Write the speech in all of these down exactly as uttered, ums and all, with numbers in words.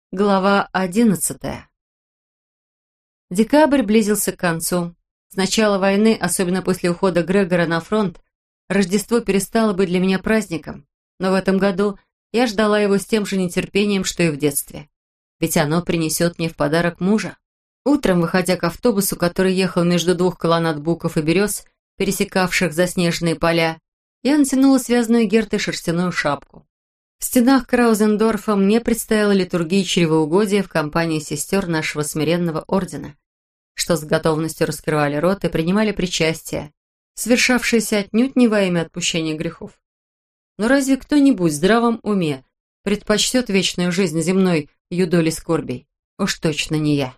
Глава одиннадцатая. Декабрь близился к концу. С начала войны, особенно после ухода Грегора на фронт, Рождество перестало быть для меня праздником, но в этом году я ждала его с тем же нетерпением, что и в детстве. Ведь оно принесет мне в подарок мужа. Утром, выходя к автобусу, который ехал между двух колоннад буков и берез, пересекавших заснеженные поля, я натянула связанную Гертой шерстяную шапку. В стенах Краузендорфа мне предстояла литургия чревоугодия в компании сестер нашего смиренного ордена, что с готовностью раскрывали рот и принимали причастие, совершавшееся отнюдь не во имя отпущения грехов. Но разве кто-нибудь в здравом уме предпочтет вечную жизнь земной юдоли скорбей? Уж точно не я.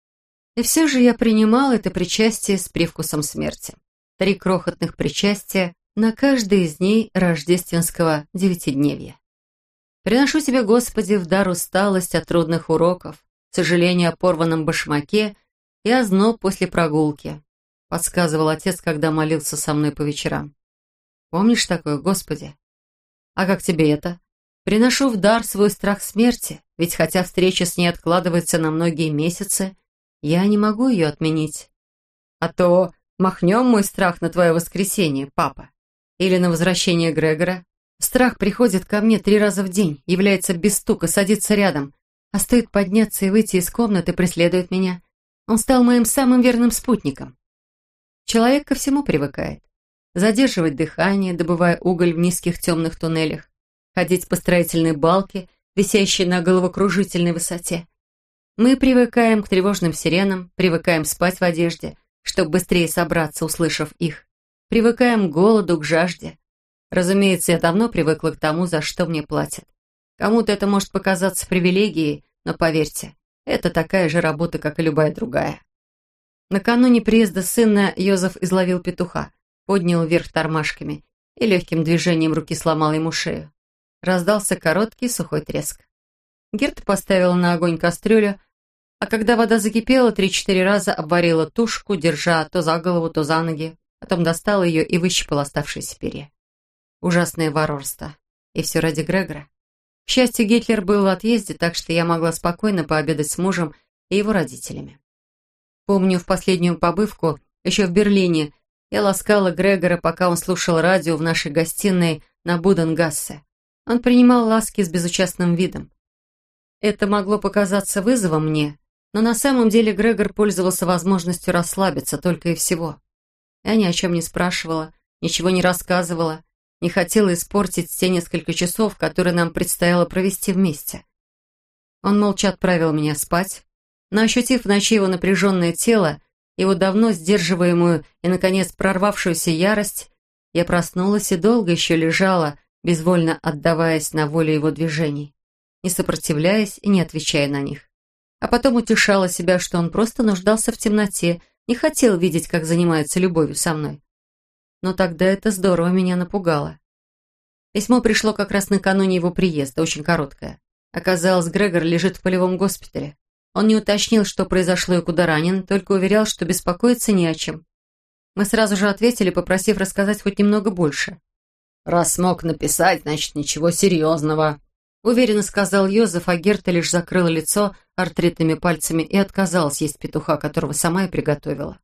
И все же я принимал это причастие с привкусом смерти. Три крохотных причастия на каждый из дней рождественского девятидневья. Приношу тебе, Господи, в дар усталость от трудных уроков, сожаление о порванном башмаке и озноб после прогулки, подсказывал отец, когда молился со мной по вечерам. Помнишь такое, Господи? А как тебе это? Приношу в дар свой страх смерти, ведь хотя встреча с ней откладывается на многие месяцы, я не могу ее отменить. А то махнем мой страх на твое воскресенье, папа, или на возвращение Грегора. Страх приходит ко мне три раза в день, является без стука, садится рядом. А стоит подняться и выйти из комнаты, преследует меня. Он стал моим самым верным спутником. Человек ко всему привыкает. Задерживать дыхание, добывая уголь в низких темных туннелях. Ходить по строительной балке, висящей на головокружительной высоте. Мы привыкаем к тревожным сиренам, привыкаем спать в одежде, чтобы быстрее собраться, услышав их. Привыкаем к голоду, к жажде. Разумеется, я давно привыкла к тому, за что мне платят. Кому-то это может показаться привилегией, но поверьте, это такая же работа, как и любая другая. Накануне приезда сына Йозеф изловил петуха, поднял вверх тормашками и легким движением руки сломал ему шею. Раздался короткий сухой треск. Герта поставила на огонь кастрюлю, а когда вода закипела, три-четыре раза обварила тушку, держа то за голову, то за ноги, потом достала ее и выщипала оставшиеся перья. Ужасное варварство. И все ради Грегора. К счастью, Гитлер был в отъезде, так что я могла спокойно пообедать с мужем и его родителями. Помню, в последнюю побывку, еще в Берлине, я ласкала Грегора, пока он слушал радио в нашей гостиной на Буденгассе. Он принимал ласки с безучастным видом. Это могло показаться вызовом мне, но на самом деле Грегор пользовался возможностью расслабиться только и всего. Я ни о чем не спрашивала, ничего не рассказывала, не хотела испортить те несколько часов, которые нам предстояло провести вместе. Он молча отправил меня спать, но, ощутив в ночи его напряженное тело, его давно сдерживаемую и, наконец, прорвавшуюся ярость, я проснулась и долго еще лежала, безвольно отдаваясь на волю его движений, не сопротивляясь и не отвечая на них. А потом утешала себя, что он просто нуждался в темноте, не хотел видеть, как занимается любовью со мной. Но тогда это здорово меня напугало. Письмо пришло как раз накануне его приезда, очень короткое. Оказалось, Грегор лежит в полевом госпитале. Он не уточнил, что произошло и куда ранен, только уверял, что беспокоиться не о чем. Мы сразу же ответили, попросив рассказать хоть немного больше. «Раз смог написать, значит, ничего серьезного», — уверенно сказал Йозеф, а Герта лишь закрыла лицо артритными пальцами и отказалась есть петуха, которого сама и приготовила.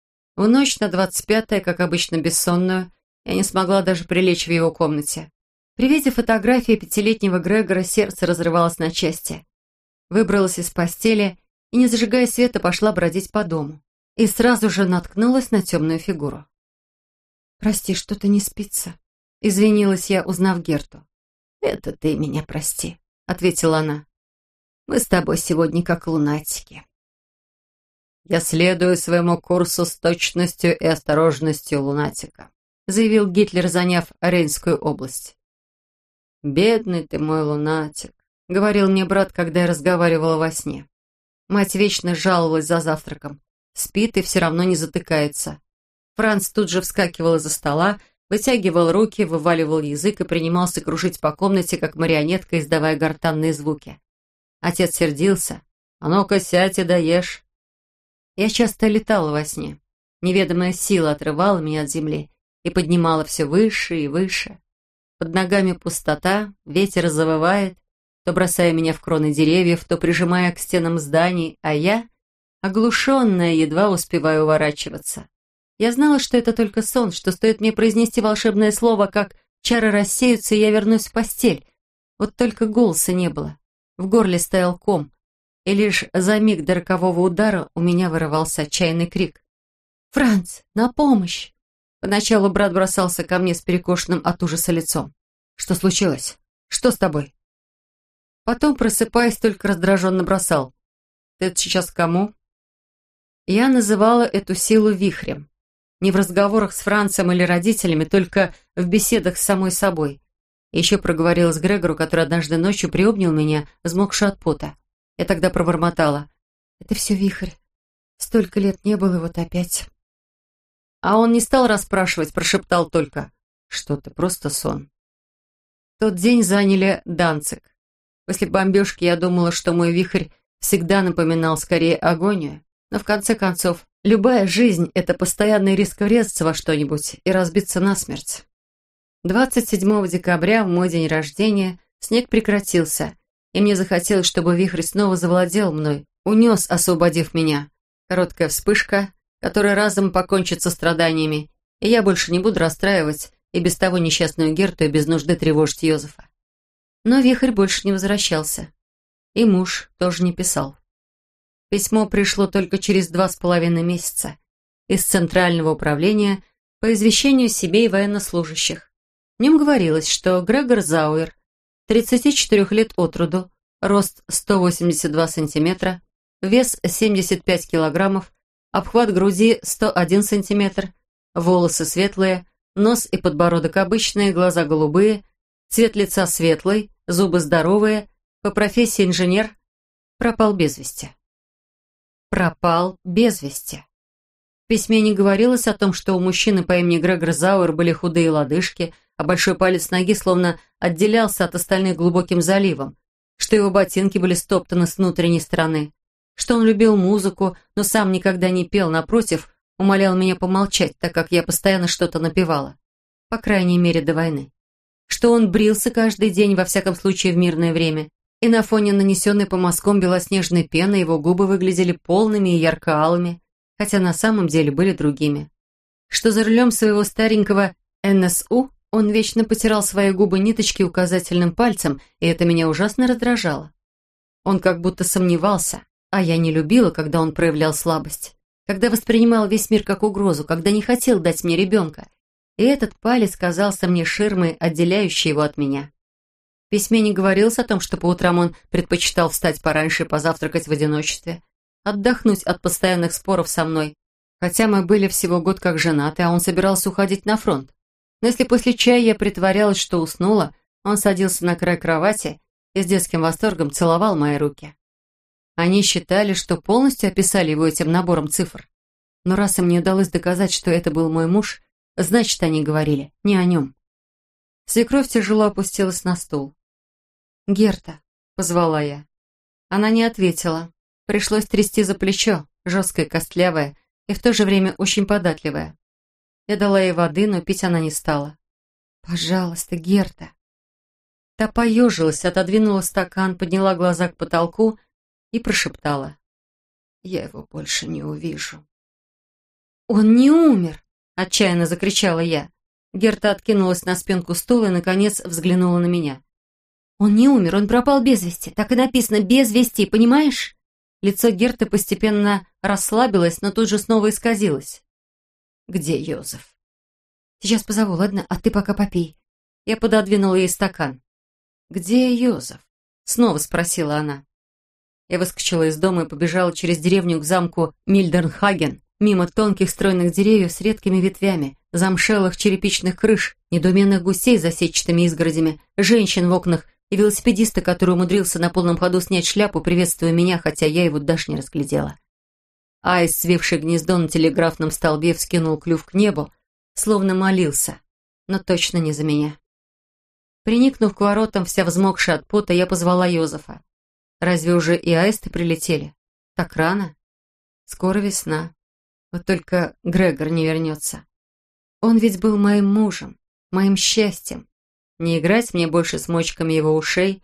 В ночь на двадцать пятое, как обычно бессонную, я не смогла даже прилечь в его комнате. При виде фотографии пятилетнего Грегора сердце разрывалось на части. Выбралась из постели и, не зажигая света, пошла бродить по дому. И сразу же наткнулась на темную фигуру. «Прости, что-то не спится», — извинилась я, узнав Герту. «Это ты меня прости», — ответила она. «Мы с тобой сегодня как лунатики». «Я следую своему курсу с точностью и осторожностью лунатика», заявил Гитлер, заняв Рейнскую область. «Бедный ты мой лунатик», — говорил мне брат, когда я разговаривала во сне. Мать вечно жаловалась за завтраком. Спит и все равно не затыкается. Франц тут же вскакивал из-за стола, вытягивал руки, вываливал язык и принимался кружить по комнате, как марионетка, издавая гортанные звуки. Отец сердился. «А ну-ка, сядь и доешь». Я часто летала во сне. Неведомая сила отрывала меня от земли и поднимала все выше и выше. Под ногами пустота, ветер завывает, то бросая меня в кроны деревьев, то прижимая к стенам зданий, а я, оглушенная, едва успеваю уворачиваться. Я знала, что это только сон, что стоит мне произнести волшебное слово, как чары рассеются, и я вернусь в постель. Вот только голоса не было. В горле стоял ком, и лишь за миг до рокового удара у меня вырывался отчаянный крик. «Франц, на помощь!» Поначалу брат бросался ко мне с перекошенным от ужаса лицом. «Что случилось? Что с тобой?» Потом, просыпаясь, только раздраженно бросал. «Ты это сейчас к кому?» Я называла эту силу вихрем. Не в разговорах с Францем или родителями, только в беседах с самой собой. Еще проговорила с Грегору, который однажды ночью приобнял меня, взмокшую от пота. Я тогда пробормотала. «Это все вихрь. Столько лет не было, и вот опять». А он не стал расспрашивать, прошептал только. «Что-то, просто сон». Тот день заняли Данциг. После бомбежки я думала, что мой вихрь всегда напоминал скорее агонию. Но в конце концов, любая жизнь — это постоянный риск врезаться во что-нибудь и разбиться насмерть. двадцать седьмого декабря, в мой день рождения, снег прекратился, и мне захотелось, чтобы вихрь снова завладел мной, унес, освободив меня. Короткая вспышка, которая разом покончит со страданиями, и я больше не буду расстраивать и без того несчастную Герту и без нужды тревожить Йозефа. Но вихрь больше не возвращался. И муж тоже не писал. Письмо пришло только через два с половиной месяца из Центрального управления по извещению себе и военнослужащих. В нем говорилось, что Грегор Зауэр, тридцати четырёх лет от роду, рост сто восемьдесят два сантиметра, вес семьдесят пять килограммов, обхват груди сто один сантиметр, волосы светлые, нос и подбородок обычные, глаза голубые, цвет лица светлый, зубы здоровые, по профессии инженер, пропал без вести. Пропал без вести. В письме не говорилось о том, что у мужчины по имени Грегор Зауэр были худые лодыжки, а большой палец ноги словно отделялся от остальных глубоким заливом, что его ботинки были стоптаны с внутренней стороны, что он любил музыку, но сам никогда не пел, напротив, умолял меня помолчать, так как я постоянно что-то напевала, по крайней мере до войны, что он брился каждый день, во всяком случае в мирное время, и на фоне нанесенной по мазкам белоснежной пены его губы выглядели полными и ярко-алыми, хотя на самом деле были другими. Что за рулем своего старенького эн эс у он вечно потирал свои губы ниточки указательным пальцем, и это меня ужасно раздражало. Он как будто сомневался, а я не любила, когда он проявлял слабость, когда воспринимал весь мир как угрозу, когда не хотел дать мне ребенка, и этот палец казался мне ширмой, отделяющей его от меня. В письме не говорилось о том, что по утрам он предпочитал встать пораньше и позавтракать в одиночестве, отдохнуть от постоянных споров со мной, хотя мы были всего год как женаты, а он собирался уходить на фронт. Но если после чая я притворялась, что уснула, он садился на край кровати и с детским восторгом целовал мои руки. Они считали, что полностью описали его этим набором цифр. Но раз им не удалось доказать, что это был мой муж, значит, они говорили не о нем. Свекровь тяжело опустилась на стул. «Герта», — позвала я. Она не ответила. Пришлось трясти за плечо, жесткое, костлявое и в то же время очень податливое. Я дала ей воды, но пить она не стала. «Пожалуйста, Герта». Та поежилась, отодвинула стакан, подняла глаза к потолку и прошептала. «Я его больше не увижу». «Он не умер!» — отчаянно закричала я. Герта откинулась на спинку стула и, наконец, взглянула на меня. «Он не умер, он пропал без вести. Так и написано «без вести», понимаешь?» Лицо Герты постепенно расслабилось, но тут же снова исказилось. «Где Йозеф?» «Сейчас позову, ладно? А ты пока попей». Я пододвинула ей стакан. «Где Йозеф?» — снова спросила она. Я выскочила из дома и побежала через деревню к замку Мильдернхаген, мимо тонких стройных деревьев с редкими ветвями, замшелых черепичных крыш, недоуменных гусей за сетчатыми изгородями, женщин в окнах и велосипедиста, который умудрился на полном ходу снять шляпу, приветствуя меня, хотя я его даже не разглядела. Аист, свивший гнездо на телеграфном столбе, вскинул клюв к небу, словно молился, но точно не за меня. Приникнув к воротам, вся взмокшая от пота, я позвала Йозефа. Разве уже и аисты прилетели? Так рано? Скоро весна. Вот только Грегор не вернется. Он ведь был моим мужем, моим счастьем. Не играть мне больше с мочками его ушей,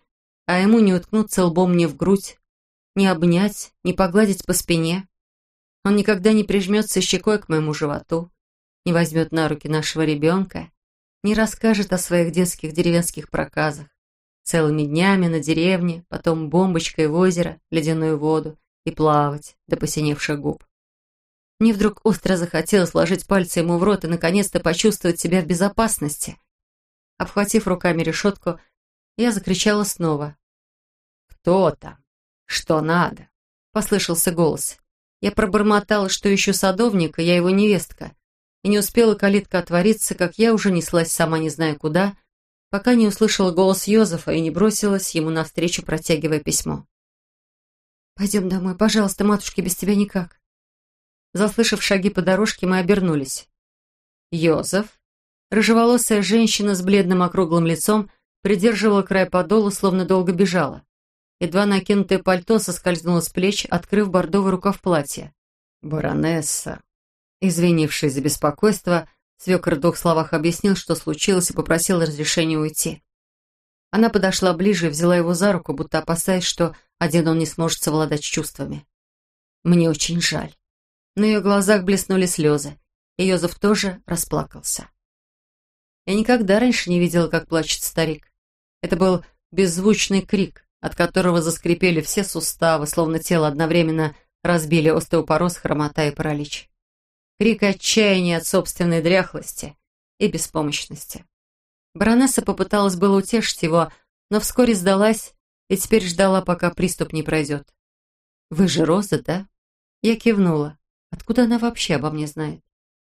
а ему не уткнуться лбом мне в грудь, не обнять, не погладить по спине. Он никогда не прижмется щекой к моему животу, не возьмет на руки нашего ребенка, не расскажет о своих детских деревенских проказах. Целыми днями на деревне, потом бомбочкой в озеро, ледяную воду и плавать до посиневших губ. Мне вдруг остро захотелось вложить пальцы ему в рот и наконец-то почувствовать себя в безопасности. Обхватив руками решетку, я закричала снова. «Кто там? Что надо?» — послышался голос. Я пробормотала, что ищу садовника, я его невестка, и не успела калитка отвориться, как я уже неслась сама не зная куда, пока не услышала голос Йозефа и не бросилась ему навстречу, протягивая письмо. «Пойдем домой, пожалуйста, матушке, без тебя никак». Заслышав шаги по дорожке, мы обернулись. Йозеф, рыжеволосая женщина с бледным округлым лицом, придерживала край подола, словно долго бежала. Едва накинутое пальто соскользнуло с плеч, открыв бордовый рукав платья. «Баронесса!» Извинившись за беспокойство, свекор в двух словах объяснил, что случилось, и попросил разрешения уйти. Она подошла ближе и взяла его за руку, будто опасаясь, что один он не сможет совладать с чувствами. «Мне очень жаль». На ее глазах блеснули слезы, и Йозеф тоже расплакался. Я никогда раньше не видела, как плачет старик. Это был беззвучный крик, от которого заскрипели все суставы, словно тело одновременно разбили остеопороз, хромота и паралич. Крик отчаяния от собственной дряхлости и беспомощности. Баронесса попыталась было утешить его, но вскоре сдалась и теперь ждала, пока приступ не пройдет. «Вы же Роза, да?» Я кивнула. Откуда она вообще обо мне знает?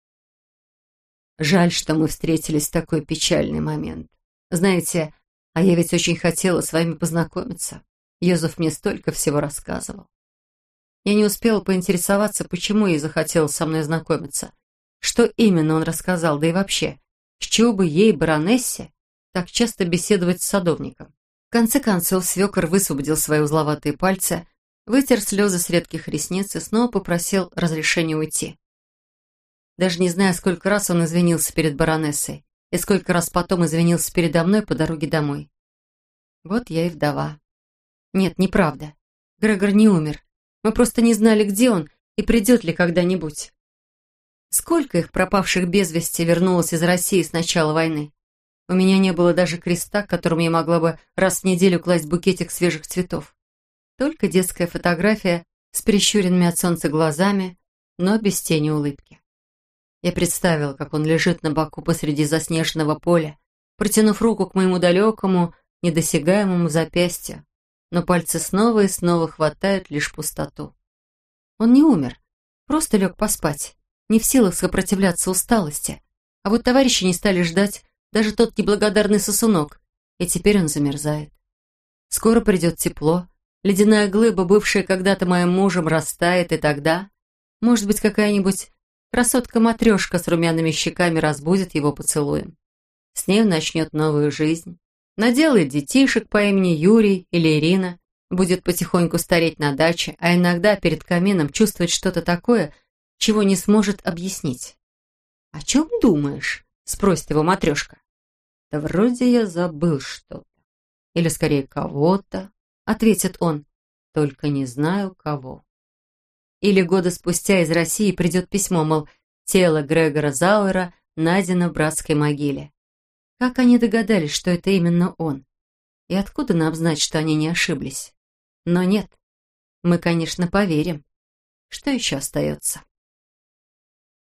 «Жаль, что мы встретились в такой печальный момент. Знаете, а я ведь очень хотела с вами познакомиться. Йозеф мне столько всего рассказывал». Я не успела поинтересоваться, почему ей захотелось со мной знакомиться. Что именно он рассказал, да и вообще, с чего бы ей, баронессе, так часто беседовать с садовником. В конце концов, свекор высвободил свои узловатые пальцы, вытер слезы с редких ресниц и снова попросил разрешения уйти. Даже не знаю, сколько раз он извинился перед баронессой и сколько раз потом извинился передо мной по дороге домой. Вот я и вдова. Нет, неправда. Грегор не умер. Мы просто не знали, где он и придет ли когда-нибудь. Сколько их пропавших без вести вернулось из России с начала войны? У меня не было даже креста, к которому я могла бы раз в неделю класть букетик свежих цветов. Только детская фотография с прищуренными от солнца глазами, но без тени улыбки. Я представила, как он лежит на боку посреди заснеженного поля, протянув руку к моему далекому, недосягаемому запястью, но пальцы снова и снова хватают лишь пустоту. Он не умер, просто лег поспать, не в силах сопротивляться усталости, а вот товарищи не стали ждать, даже тот неблагодарный сосунок, и теперь он замерзает. Скоро придет тепло, ледяная глыба, бывшая когда-то моим мужем, растает, и тогда, может быть, какая-нибудь красотка-матрешка с румяными щеками разбудит его поцелуем. С ней он начнет новую жизнь, наделает детишек по имени Юрий или Ирина, будет потихоньку стареть на даче, а иногда перед камином чувствовать что-то такое, чего не сможет объяснить. «О чем думаешь?» — спросит его матрешка. «Да вроде я забыл что-то. Или скорее кого-то», — ответит он, «только не знаю кого». Или года спустя из России придет письмо, мол, тело Грегора Зауэра найдено в братской могиле. Как они догадались, что это именно он? И откуда нам знать, что они не ошиблись? Но нет, мы, конечно, поверим. Что еще остается?